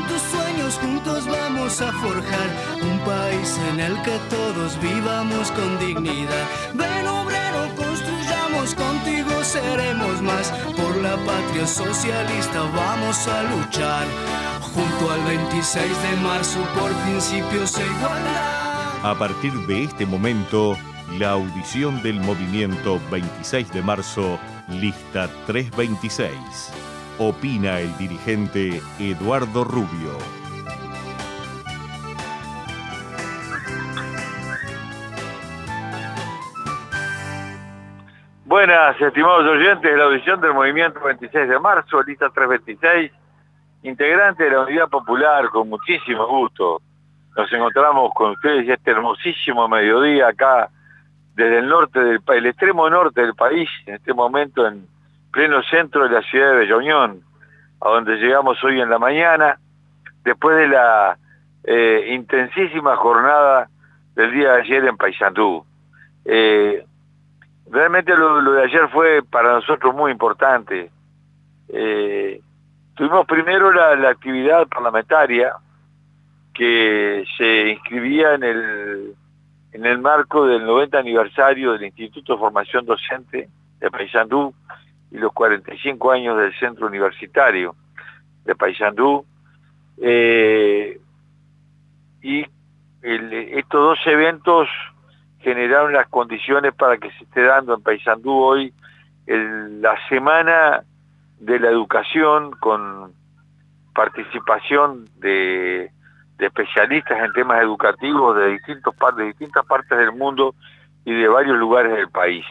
tus sueños juntos vamos a forjar un país en el que todos vivamos con dignidad. Ven obrero, construyamos, contigo seremos más. Por la patria socialista vamos a luchar. Junto al 26 de marzo por principios e igualdad. A partir de este momento, la audición del movimiento 26 de marzo, lista 326. Opina el dirigente Eduardo Rubio. Buenas, estimados oyentes de la audición del movimiento 26 de marzo, lista 326, integrante de la Unidad Popular, con muchísimo gusto. Nos encontramos con ustedes este hermosísimo mediodía acá, desde el norte el extremo norte del país, en este momento en pleno centro de la ciudad de Bella Unión, a donde llegamos hoy en la mañana, después de la intensísima jornada del día de ayer en Paysandú. Realmente lo de ayer fue para nosotros muy importante. Tuvimos primero la actividad parlamentaria que se inscribía en el marco del 90 aniversario del Instituto de Formación Docente de Paysandú y los 45 años del Centro Universitario de Paysandú. Estos dos eventos generaron las condiciones para que se esté dando en Paysandú hoy la Semana de la Educación, con participación de especialistas en temas educativos de distintas partes del mundo y de varios lugares del país.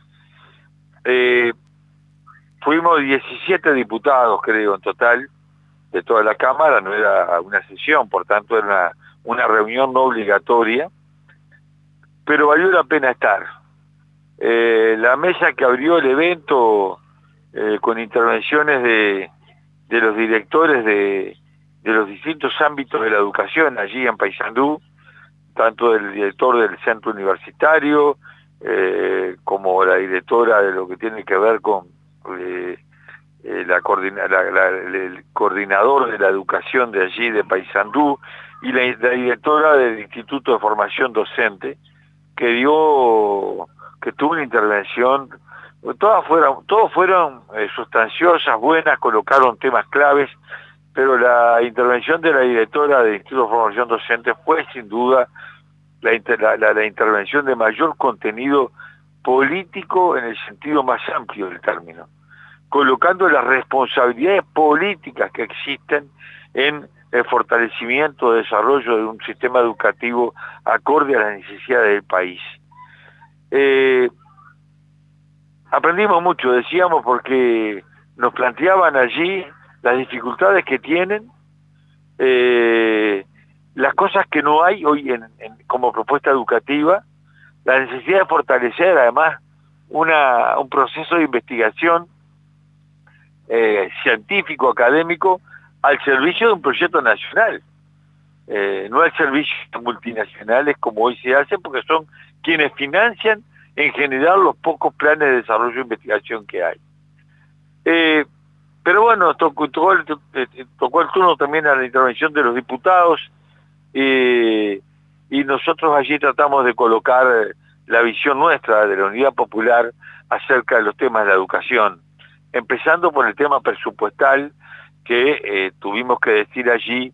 Fuimos 17 diputados, creo, en total, de toda la Cámara. No era una sesión, por tanto era una reunión no obligatoria, pero valió la pena estar. La mesa que abrió el evento, con intervenciones de los directores de los distintos ámbitos de la educación allí en Paysandú, tanto del director del centro universitario, como la directora de lo que tiene que ver con el coordinador de la educación de allí de Paysandú, y la directora del Instituto de Formación Docente, que tuvo una intervención. Todos fueron sustanciosas, buenas, colocaron temas claves, pero la intervención de la directora del Instituto de Formación Docente fue sin duda la intervención de mayor contenido político en el sentido más amplio del término, colocando las responsabilidades políticas que existen en el fortalecimiento y desarrollo de un sistema educativo acorde a las necesidades del país. Aprendimos mucho, decíamos, porque nos planteaban allí las dificultades que tienen, las cosas que no hay hoy como propuesta educativa, la necesidad de fortalecer además un proceso de investigación científico, académico, al servicio de un proyecto nacional, no al servicio de multinacionales como hoy se hace, porque son quienes financian en general los pocos planes de desarrollo e investigación que hay. Pero bueno, tocó el turno también a la intervención de los diputados, y nosotros allí tratamos de colocar la visión nuestra de la Unidad Popular acerca de los temas de la educación, empezando por el tema presupuestal, que tuvimos que decir allí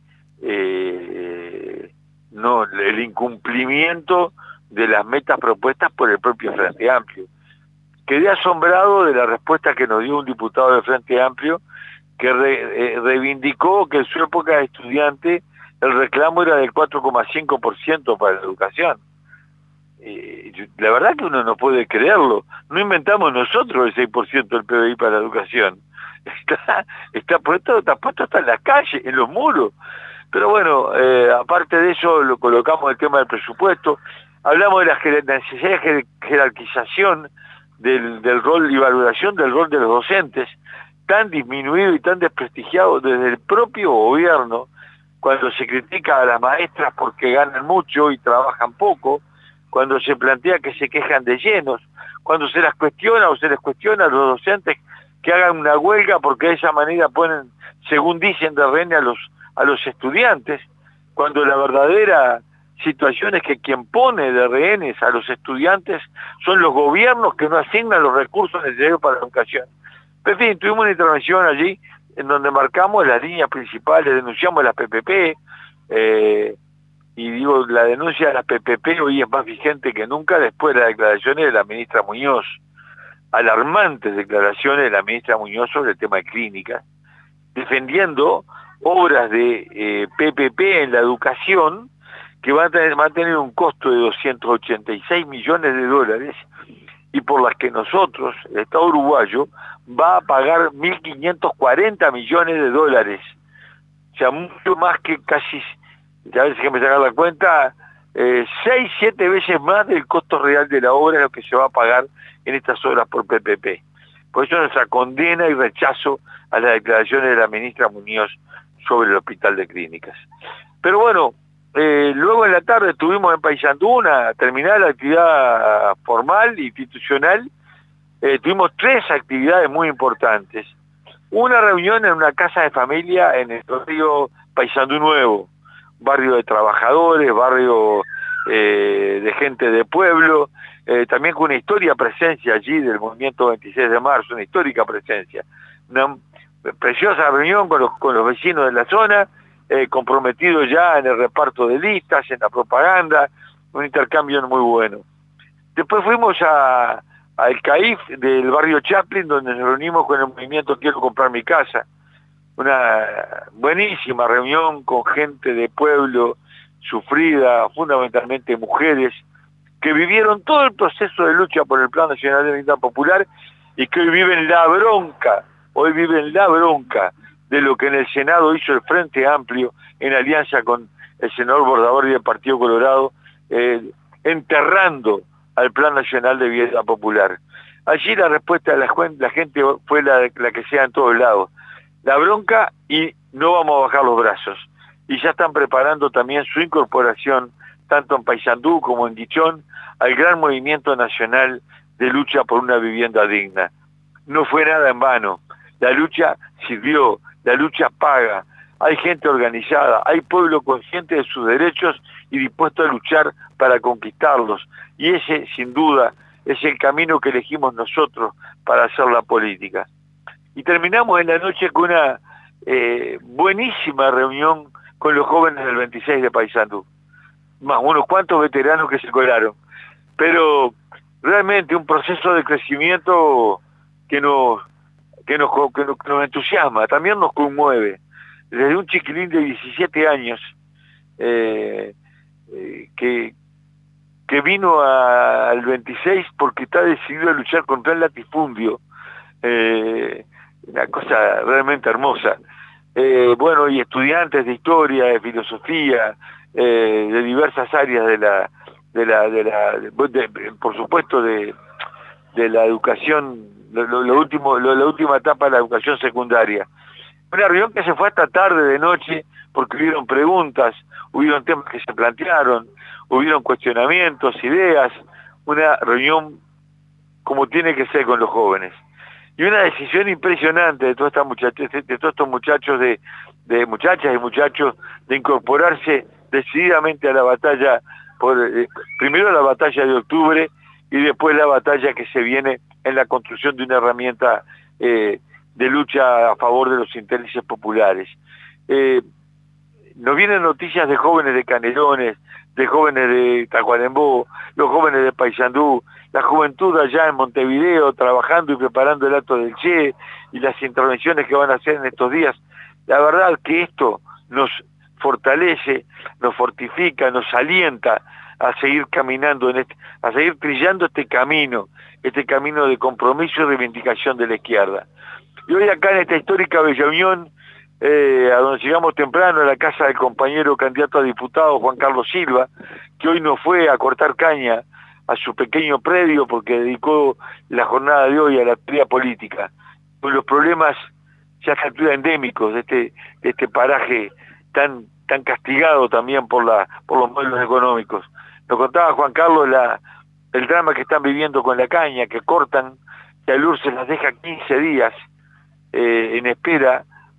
el incumplimiento de las metas propuestas por el propio Frente Amplio. Quedé asombrado de la respuesta que nos dio un diputado del Frente Amplio, que reivindicó que en su época de estudiante el reclamo era del 4,5% para la educación. La verdad que uno no puede creerlo. No inventamos nosotros el 6% del PBI para la educación. Está puesto hasta en las calles, en los muros. Pero bueno, aparte de eso, lo colocamos el tema del presupuesto. Hablamos de la necesidad de jerarquización del rol y valoración del rol de los docentes, tan disminuido y tan desprestigiado desde el propio gobierno, cuando se critica a las maestras porque ganan mucho y trabajan poco, cuando se plantea que se quejan de llenos, cuando se les cuestiona a los docentes que hagan una huelga porque de esa manera ponen, según dicen, de rehén a a los estudiantes, cuando la verdadera situación es que quien pone de rehenes a los estudiantes son los gobiernos que no asignan los recursos necesarios para la educación. En fin, tuvimos una intervención allí en donde marcamos las líneas principales, denunciamos las PPP, y digo, la denuncia de las PPP hoy es más vigente que nunca después de las declaraciones de la ministra Muñoz, alarmantes declaraciones de la ministra Muñoz sobre el tema de clínicas, defendiendo obras de PPP en la educación que van a tener un costo de 286 millones de dólares y por las que nosotros, el Estado uruguayo, va a pagar 1.540 millones de dólares. O sea, mucho más que casi, ya veces que me sacan la cuenta, 6, 7 veces más del costo real de la obra, lo que se va a pagar en estas obras por PPP. Por eso nuestra condena y rechazo a las declaraciones de la ministra Muñoz sobre el Hospital de Clínicas. Pero bueno, luego en la tarde estuvimos en Paysandú, terminada la actividad formal, institucional. Tuvimos 3 actividades muy importantes. Una reunión en una casa de familia en el barrio Paysandú Nuevo, barrio de trabajadores, barrio de gente de pueblo, también con una histórica presencia allí del movimiento 26 de marzo, una histórica presencia. Una preciosa reunión con los vecinos de la zona, comprometidos ya en el reparto de listas, en la propaganda, un intercambio muy bueno. Después fuimos al CAIF del barrio Chaplin, donde nos reunimos con el movimiento Quiero Comprar Mi Casa. Una buenísima reunión con gente de pueblo, sufrida, fundamentalmente mujeres, que vivieron todo el proceso de lucha por el Plan Nacional de Vivienda Popular y que hoy viven la bronca de lo que en el Senado hizo el Frente Amplio en alianza con el senador Bordaberry del Partido Colorado, enterrando al Plan Nacional de Vivienda Popular. Allí la respuesta de la gente fue la que sea en todos lados. La bronca y no vamos a bajar los brazos. Y ya están preparando también su incorporación, tanto en Paysandú como en Guichón, al gran movimiento nacional de lucha por una vivienda digna. No fue nada en vano. La lucha sirvió, la lucha paga. Hay gente organizada, hay pueblo consciente de sus derechos y dispuesto a luchar para conquistarlos. Y ese, sin duda, es el camino que elegimos nosotros para hacer la política. Y terminamos en la noche con una buenísima reunión con los jóvenes del 26 de Paysandú, más unos cuantos veteranos que se colaron, pero realmente un proceso de crecimiento que nos entusiasma, también nos conmueve. Desde un chiquilín de 17 años que vino al 26 porque está decidido a luchar contra el latifundio, una cosa realmente hermosa. Bueno, y estudiantes de historia, de filosofía, de diversas áreas por supuesto de la educación, la última etapa de la educación secundaria. Una reunión que se fue hasta tarde de noche porque hubieron preguntas, hubieron temas que se plantearon, hubieron cuestionamientos, ideas, una reunión como tiene que ser con los jóvenes. Y una decisión impresionante de todos estos muchachos, de muchachas y muchachos, de incorporarse decididamente a la batalla, primero la batalla de octubre y después la batalla que se viene en la construcción de una herramienta de lucha a favor de los intereses populares. Nos vienen noticias de jóvenes de Canelones, de jóvenes de Tacuarembó, los jóvenes de Paysandú, la juventud allá en Montevideo trabajando y preparando el acto del Che y las intervenciones que van a hacer en estos días. La verdad que esto nos fortalece, nos fortifica, nos alienta a seguir caminando, a seguir trillando este camino de compromiso y reivindicación de la izquierda. Y hoy acá en esta histórica Bella Unión, a donde llegamos temprano, a la casa del compañero candidato a diputado Juan Carlos Silva, que hoy no fue a cortar caña a su pequeño predio porque dedicó la jornada de hoy a la actividad política, con los problemas ya a altura endémicos de este paraje tan castigado también por los modelos económicos. Nos contaba Juan Carlos el drama que están viviendo con la caña, que cortan, que al URSS se las deja 15 días en espera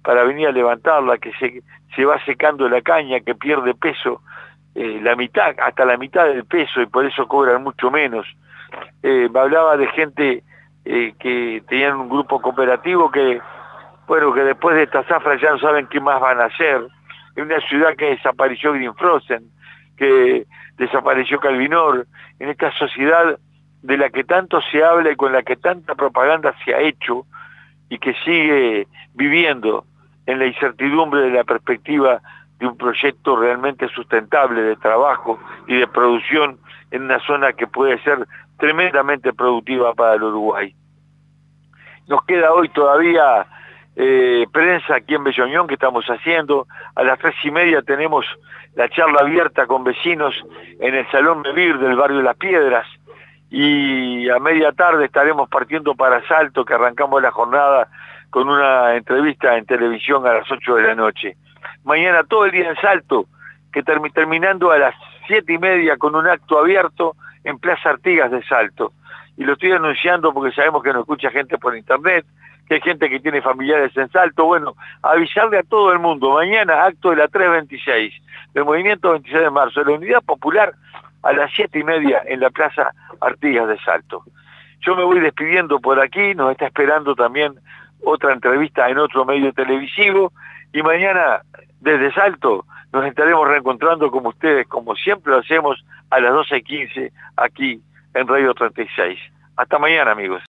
para venir a levantarla, que se va secando la caña, que pierde peso, la mitad, hasta la mitad del peso, y por eso cobran mucho menos. Me hablaba de gente que tenían un grupo cooperativo que, bueno, que después de esta zafra ya no saben qué más van a hacer. En una ciudad que desapareció Green Frozen, que desapareció Calvinor, en esta sociedad de la que tanto se habla y con la que tanta propaganda se ha hecho, y que sigue viviendo en la incertidumbre de la perspectiva de un proyecto realmente sustentable de trabajo y de producción en una zona que puede ser tremendamente productiva para el Uruguay. Nos queda hoy todavía prensa aquí en Bella Unión que estamos haciendo. A las 3:30 tenemos la charla abierta con vecinos en el Salón Mevir del barrio Las Piedras, y a media tarde estaremos partiendo para Salto, que arrancamos la jornada con una entrevista en televisión a las 8 de la noche. Mañana todo el día en Salto, que terminando a las 7:30 con un acto abierto en Plaza Artigas de Salto. Y lo estoy anunciando porque sabemos que nos escucha gente por internet, que hay gente que tiene familiares en Salto. Bueno, avisarle a todo el mundo, mañana acto de la 326, del Movimiento 26 de Marzo, de la Unidad Popular, a las 7:30 en la Plaza Artigas de Salto. Yo me voy despidiendo por aquí, nos está esperando también otra entrevista en otro medio televisivo, y mañana desde Salto nos estaremos reencontrando con ustedes, como siempre lo hacemos, a las 12:15 aquí en Radio 36. Hasta mañana, amigos.